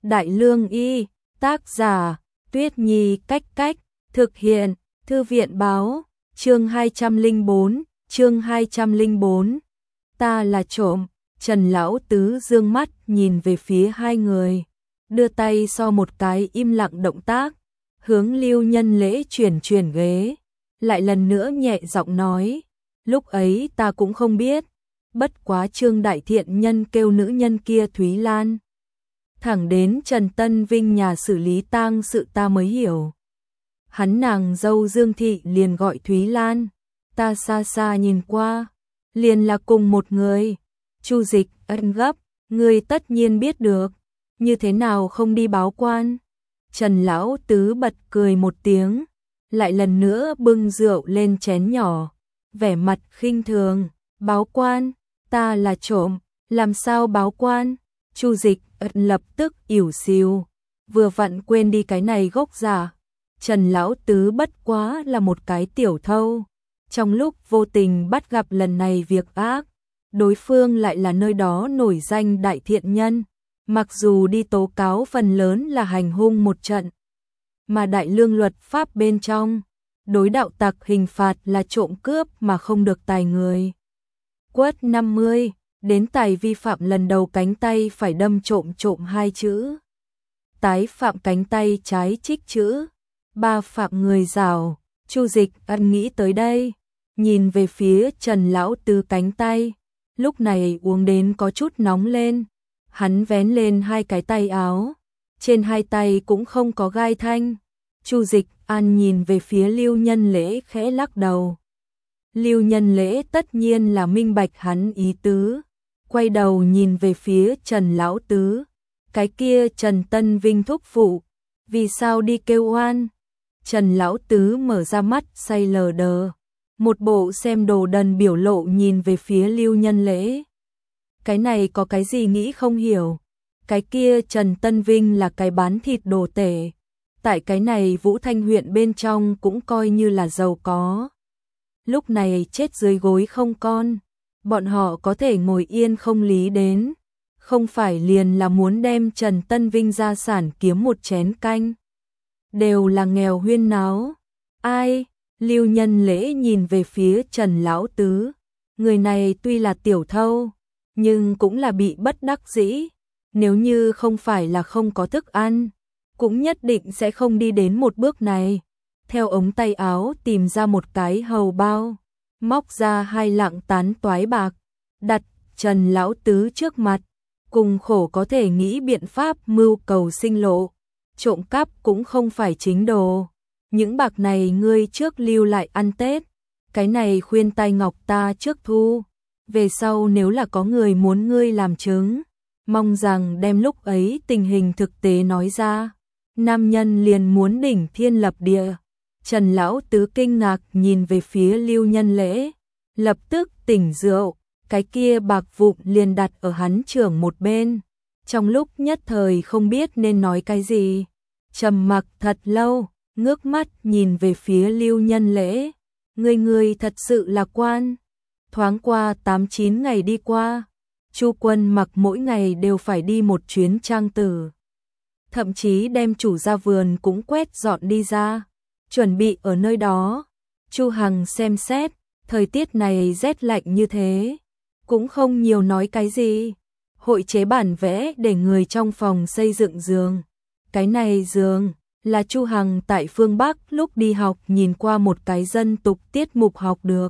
Đại Lương Y, tác giả, Tuyết Nhi Cách Cách, thực hiện, Thư viện báo, chương 204, ta là trộm. Trần Lão Tứ dương mắt nhìn về phía hai người, đưa tay so một cái im lặng động tác, hướng Lưu Nhân Lễ chuyển ghế, lại lần nữa nhẹ giọng nói, lúc ấy ta cũng không biết, bất quá Trương Đại Thiện Nhân kêu nữ nhân kia Thúy Lan. Thẳng đến Trần Tân Vinh nhà xử lý tang sự ta mới hiểu. Hắn nàng dâu Dương Thị liền gọi Thúy Lan, ta xa xa nhìn qua, liền là cùng một người. Chu Dịch ân gấp, ngươi tất nhiên biết được, như thế nào không đi báo quan. Trần Lão Tứ bật cười một tiếng, lại lần nữa bưng rượu lên chén nhỏ, vẻ mặt khinh thường, báo quan, ta là trộm, làm sao báo quan. Chu Dịch ân lập tức ỉu xìu, vừa vặn quên đi cái này gốc giả. Trần Lão Tứ bất quá là một cái tiểu thâu, trong lúc vô tình bắt gặp lần này việc ác, đối phương lại là nơi đó nổi danh đại thiện nhân, mặc dù đi tố cáo phần lớn là hành hung một trận, mà đại lương luật pháp bên trong, đối đạo tặc hình phạt là trộm cướp mà không được tài người. Quất 50, đến tài vi phạm lần đầu cánh tay phải đâm trộm 2 chữ. Tái phạm cánh tay trái trích chữ. 3 phạm người rào. Chu Dịch ân nghĩ tới đây, nhìn về phía Trần Lão Tứ cánh tay, lúc này uống đến có chút nóng lên, hắn vén lên hai cái tay áo, trên hai tay cũng không có gai thanh. Chu Dịch An nhìn về phía Lưu Nhân Lễ khẽ lắc đầu. Lưu Nhân Lễ tất nhiên là minh bạch hắn ý tứ, quay đầu nhìn về phía Trần Lão Tứ, cái kia Trần Tân Vinh thúc phụ, vì sao đi kêu oan? Trần Lão Tứ mở ra mắt say lờ đờ, một bộ xem đồ đần biểu lộ nhìn về phía Lưu Nhân Lễ. Cái này có cái gì nghĩ không hiểu, cái kia Trần Tân Vinh là cái bán thịt đồ tể, tại cái này Vũ Thanh huyện bên trong cũng coi như là giàu có. Lúc này chết dưới gối không con, bọn họ có thể ngồi yên không lý đến, không phải liền là muốn đem Trần Tân Vinh gia sản kiếm một chén canh. Đều là nghèo huyên náo. Ai? Lưu Nhân Lễ nhìn về phía Trần Lão Tứ. Người này tuy là tiểu thâu, nhưng cũng là bị bất đắc dĩ. Nếu như không phải là không có thức ăn, cũng nhất định sẽ không đi đến một bước này. Theo ống tay áo tìm ra một cái hầu bao, móc ra 2 lạng tán toái bạc, đặt Trần Lão Tứ trước mặt, cùng khổ có thể nghĩ biện pháp mưu cầu sinh lộ. Trộm cắp cũng không phải chính đồ, những bạc này ngươi trước lưu lại ăn Tết, cái này khuyên tai ngọc ta trước thu, về sau nếu là có người muốn ngươi làm chứng, mong rằng đem lúc ấy tình hình thực tế nói ra. Nam nhân liền muốn đỉnh thiên lập địa. Trần Lão Tứ kinh ngạc nhìn về phía Lưu Nhân Lễ, lập tức tỉnh rượu, cái kia bạc vụn liền đặt ở hắn trưởng một bên. Trong lúc nhất thời không biết nên nói cái gì, trầm mặc thật lâu, ngước mắt nhìn về phía Lưu Nhân Lễ, người thật sự là quan. Thoáng qua 8-9 ngày đi qua, Chu Quân Mặc mỗi ngày đều phải đi một chuyến trang tử, thậm chí đem chủ gia vườn cũng quét dọn đi ra, chuẩn bị ở nơi đó. Chu Hằng xem xét, thời tiết này rét lạnh như thế, cũng không nhiều nói cái gì. Hội chế bản vẽ để người trong phòng xây dựng giường. Cái này giường là Chu Hằng tại phương Bắc lúc đi học nhìn qua một cái dân tục tiết mục học được.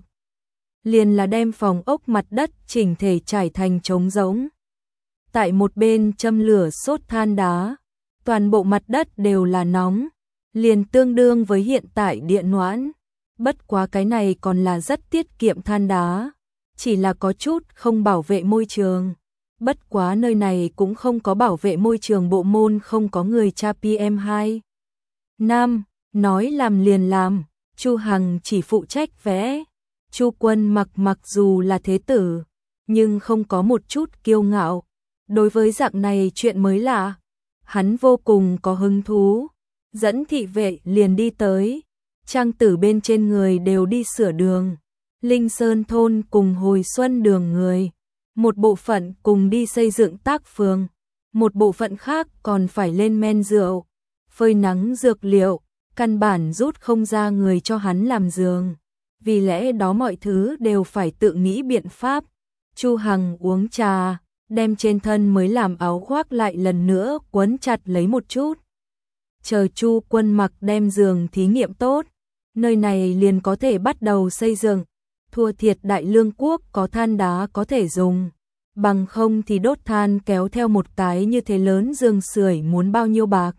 Liền là đem phòng ốc mặt đất chỉnh thể trải thành trống rỗng. Tại một bên châm lửa sốt than đá, toàn bộ mặt đất đều là nóng, liền tương đương với hiện tại điện noãn. Bất quá cái này còn là rất tiết kiệm than đá, chỉ là có chút không bảo vệ môi trường. Bất quá nơi này cũng không có bảo vệ môi trường bộ môn, không có người tra PM2. Nam, nói làm liền làm, Chu Hằng chỉ phụ trách vẽ. Chu Quân Mặc mặc dù là thế tử, nhưng không có một chút kiêu ngạo. Đối với dạng này chuyện mới lạ, hắn vô cùng có hứng thú, dẫn thị vệ liền đi tới. Trang tử bên trên người đều đi sửa đường, Linh Sơn thôn cùng Hồi Xuân đường người, một bộ phận cùng đi xây dựng tác phường, một bộ phận khác còn phải lên men rượu, phơi nắng dược liệu, căn bản rút không ra người cho hắn làm giường. Vì lẽ đó mọi thứ đều phải tự nghĩ biện pháp. Chu Hằng uống trà, đem trên thân mới làm áo khoác lại lần nữa quấn chặt lấy một chút. Chờ Chu Quân Mặc đem giường thí nghiệm tốt, nơi này liền có thể bắt đầu xây dựng. Thua thiệt Đại Lương quốc có than đá có thể dùng, bằng không thì đốt than kéo theo một cái như thế lớn giường sưởi muốn bao nhiêu bạc.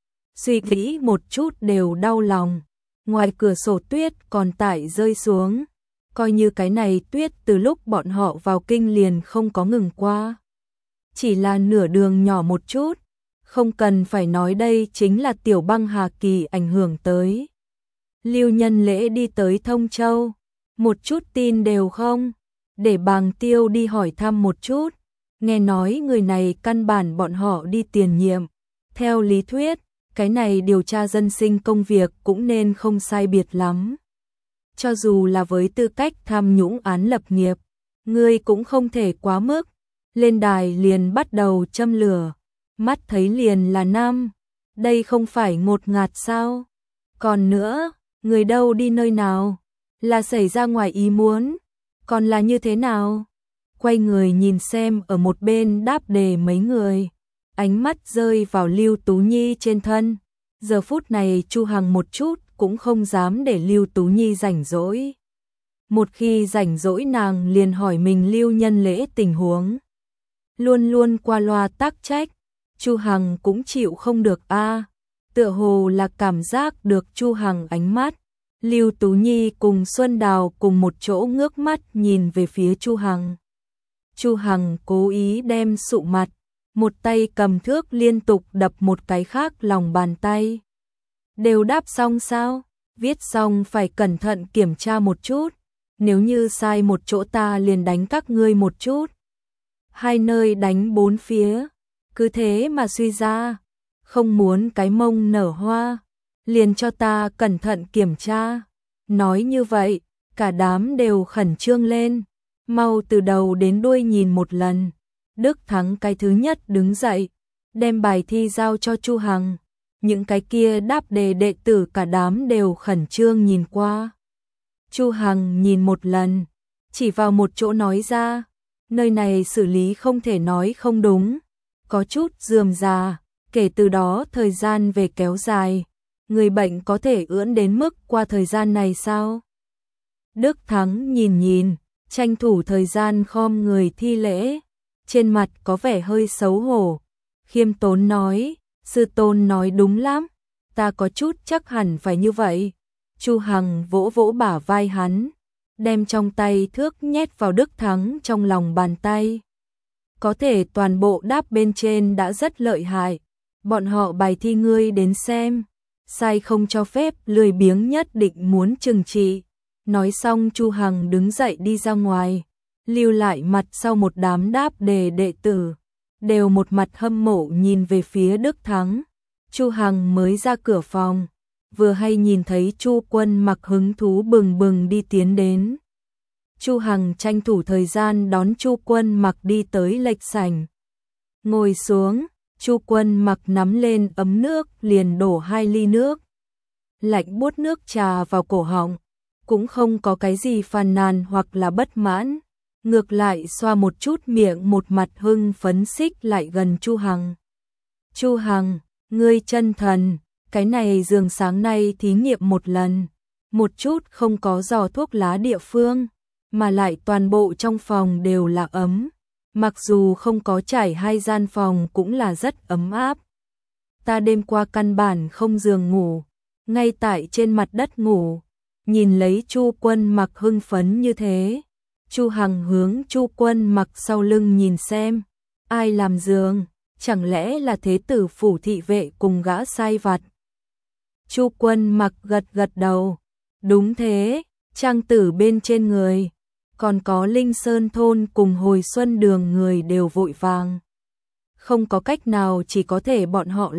Suy nghĩ một chút đều đau lòng. Ngoài cửa sổ tuyết còn tải rơi xuống, coi như cái này tuyết từ lúc bọn họ vào kinh liền không có ngừng qua. Chỉ là nửa đường nhỏ một chút, không cần phải nói đây chính là Tiểu Băng Hà Kỳ ảnh hưởng tới. Lưu Nhân Lễ đi tới Thông Châu, một chút tin đều không, để Bàng Tiêu đi hỏi thăm một chút, nghe nói người này căn bản bọn họ đi tiền nhiệm. Theo lý thuyết, cái này điều tra dân sinh công việc cũng nên không sai biệt lắm. Cho dù là với tư cách tham nhũng án lập nghiệp, ngươi cũng không thể quá mức. Lên đài liền bắt đầu châm lửa, mắt thấy liền là năm, đây không phải ngột ngạt sao? Còn nữa, người đâu đi nơi nào? Là xảy ra ngoài ý muốn, còn là như thế nào? Quay người nhìn xem ở một bên đáp đề mấy người, ánh mắt rơi vào Lưu Tú Nhi trên thân. Giờ phút này Chu Hằng một chút cũng không dám để Lưu Tú Nhi rảnh rỗi. Một khi rảnh rỗi nàng liền hỏi mình Lưu Nhân Lễ tình huống. Luôn luôn qua loa tác trách, Chu Hằng cũng chịu không được a. Tựa hồ là cảm giác được Chu Hằng ánh mắt. Lưu Tú Nhi cùng Xuân Đào cùng một chỗ ngước mắt nhìn về phía Chu Hằng. Chu Hằng cố ý đem sụ mặt, một tay cầm thước liên tục đập một cái khác lòng bàn tay. Đều đáp xong sao? Viết xong phải cẩn thận kiểm tra một chút, nếu như sai một chỗ ta liền đánh các ngươi một chút. Hai nơi đánh bốn phía, cứ thế mà suy ra, không muốn cái mông nở hoa, liền cho ta cẩn thận kiểm tra. Nói như vậy, cả đám đều khẩn trương lên, mau từ đầu đến đuôi nhìn một lần. Đức Thắng cái thứ nhất đứng dậy, đem bài thi giao cho Chu Hằng. Những cái kia đáp đề đệ tử cả đám đều khẩn trương nhìn qua. Chu Hằng nhìn một lần, chỉ vào một chỗ nói ra, nơi này xử lý không thể nói không đúng, có chút rườm rà, kể từ đó thời gian về kéo dài, người bệnh có thể ưỡn đến mức qua thời gian này sao? Đức Thắng nhìn, tranh thủ thời gian khom người thi lễ, trên mặt có vẻ hơi xấu hổ, khiêm tốn nói, sư tôn nói đúng lắm, ta có chút chắc hẳn phải như vậy. Chu Hằng vỗ vỗ bả vai hắn, đem trong tay thước nhét vào Đức Thắng trong lòng bàn tay. Có thể toàn bộ đáp bên trên đã rất lợi hại, bọn họ bài thi ngươi đến xem, sai không cho phép lười biếng nhất định muốn trừng trị. Nói xong Chu Hằng đứng dậy đi ra ngoài, lưu lại mặt sau một đám đáp đề đệ tử, đều một mặt hâm mộ nhìn về phía Đức Thắng. Chu Hằng mới ra cửa phòng, vừa hay nhìn thấy Chu Quân Mặc hứng thú bừng bừng đi tiến đến. Chu Hằng tranh thủ thời gian đón Chu Quân Mặc đi tới lệch sảnh. Ngồi xuống, Chu Quân Mặc nắm lên ấm nước liền đổ 2 ly nước. Lạnh buốt nước trà vào cổ họng, cũng không có cái gì phàn nàn hoặc là bất mãn. Ngược lại xoa một chút miệng, một mặt hưng phấn xích lại gần Chu Hằng. Chu Hằng, ngươi chân thần, cái này giường sáng nay thí nghiệm một lần, một chút không có giò thuốc lá địa phương, mà lại toàn bộ trong phòng đều là ấm, mặc dù không có trải 2 gian phòng cũng là rất ấm áp. Ta đêm qua căn bản không giường ngủ, ngay tại trên mặt đất ngủ. Nhìn lấy Chu Quân Mặc hưng phấn như thế, Chu Hằng hướng Chu Quân Mặc sau lưng nhìn xem, ai làm giường, chẳng lẽ là thế tử phủ thị vệ cùng gã sai vặt. Chu Quân Mặc gật gật đầu, đúng thế, trang tử bên trên người, còn có Linh Sơn thôn cùng Hồi Xuân đường người đều vội vàng. Không có cách nào, chỉ có thể bọn họ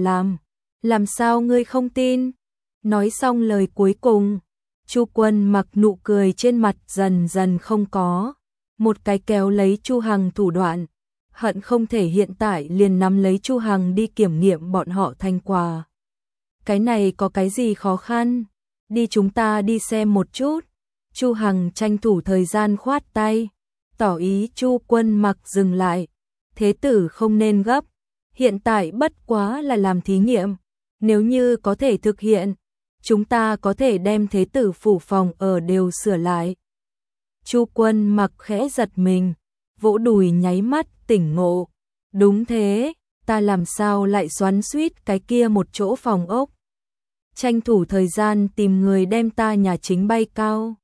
làm sao ngươi không tin? Nói xong lời cuối cùng, Chu Quân Mặc nụ cười trên mặt dần dần không có, một cái kéo lấy Chu Hằng thủ đoạn, hận không thể hiện tại liền nắm lấy Chu Hằng đi kiểm nghiệm bọn họ thành quả. Cái này có cái gì khó khăn? Đi chúng ta đi xem một chút. Chu Hằng tranh thủ thời gian khoát tay, tỏ ý Chu Quân Mặc dừng lại. Thế tử không nên gấp, hiện tại bất quá là làm thí nghiệm, nếu như có thể thực hiện, chúng ta có thể đem thế tử phủ phòng ở đều sửa lại. Chu Quân Mặc khẽ giật mình, vỗ đùi nháy mắt tỉnh ngộ. Đúng thế, ta làm sao lại xoắn xuýt cái kia một chỗ phòng ốc. Tranh thủ thời gian tìm người đem ta nhà chính bay cao.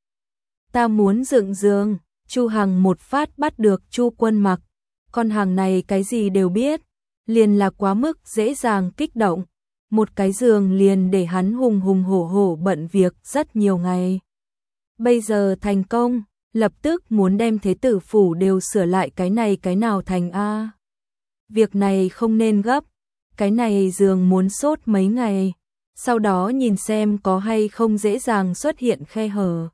Ta muốn dựng giường. Chu Hằng một phát bắt được Chu Quân Mặc. Con hàng này cái gì đều biết, liền là quá mức dễ dàng kích động. Một cái giường liền để hắn hùng hùng hổ hổ bận việc rất nhiều ngày. Bây giờ thành công, lập tức muốn đem thế tử phủ đều sửa lại, cái này cái nào thành a? Việc này không nên gấp, cái này giường muốn sốt mấy ngày, sau đó nhìn xem có hay không dễ dàng xuất hiện khe hở.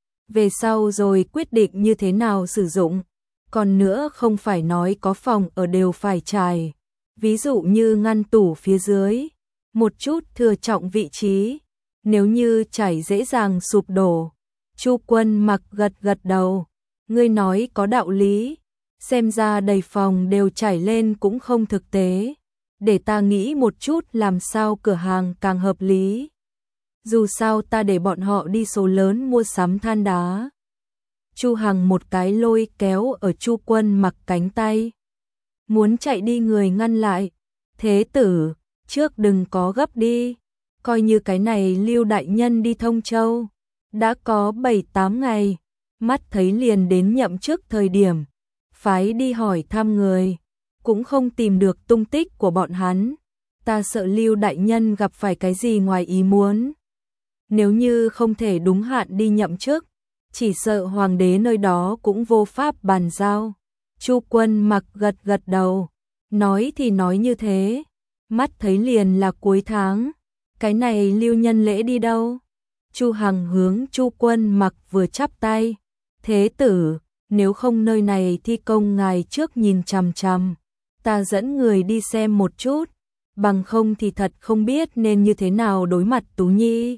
Về sau rồi quyết định như thế nào sử dụng. Còn nữa không phải nói có phòng ở đều phải trải, ví dụ như ngăn tủ phía dưới, một chút thừa trọng vị trí, nếu như trải dễ dàng sụp đổ. Chu Quân Mặc gật gật đầu, ngươi nói có đạo lý, xem ra đầy phòng đều trải lên cũng không thực tế, để ta nghĩ một chút làm sao cửa hàng càng hợp lý. Dù sao ta để bọn họ đi số lớn mua sắm than đá. Chu Hằng một cái lôi kéo ở Chu Quân Mặc cánh tay, muốn chạy đi người ngăn lại. Thế tử, trước đừng có gấp đi, coi như cái này Lưu đại nhân đi Thông Châu đã có 7-8 ngày, mắt thấy liền đến nhậm chức thời điểm, phái đi hỏi thăm người, cũng không tìm được tung tích của bọn hắn. Ta sợ Lưu đại nhân gặp phải cái gì ngoài ý muốn. Nếu như không thể đúng hạn đi nhậm chức, chỉ sợ hoàng đế nơi đó cũng vô pháp bàn giao. Chu Quân Mặc gật gật đầu, nói thì nói như thế, mắt thấy liền là cuối tháng, cái này Lưu nhân lễ đi đâu? Chu Hằng hướng Chu Quân Mặc vừa chắp tay, thế tử, nếu không nơi này thi công ngài trước nhìn chằm chằm, ta dẫn người đi xem một chút, bằng không thì thật không biết nên như thế nào đối mặt Tú Nhi.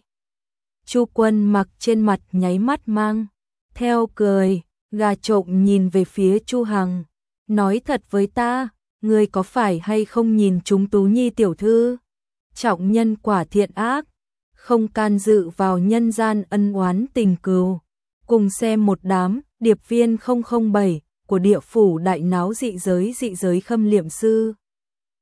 Chu Quân Mặc trên mặt nháy mắt mang theo cười, gà trộm nhìn về phía Chu Hằng, nói thật với ta, ngươi có phải hay không nhìn chúng Tú Nhi tiểu thư? Trọng nhân quả thiện ác, không can dự vào nhân gian ân oán tình cừu. Cùng xem một đám điệp viên 007 của địa phủ đại náo dị giới khâm liệm sư.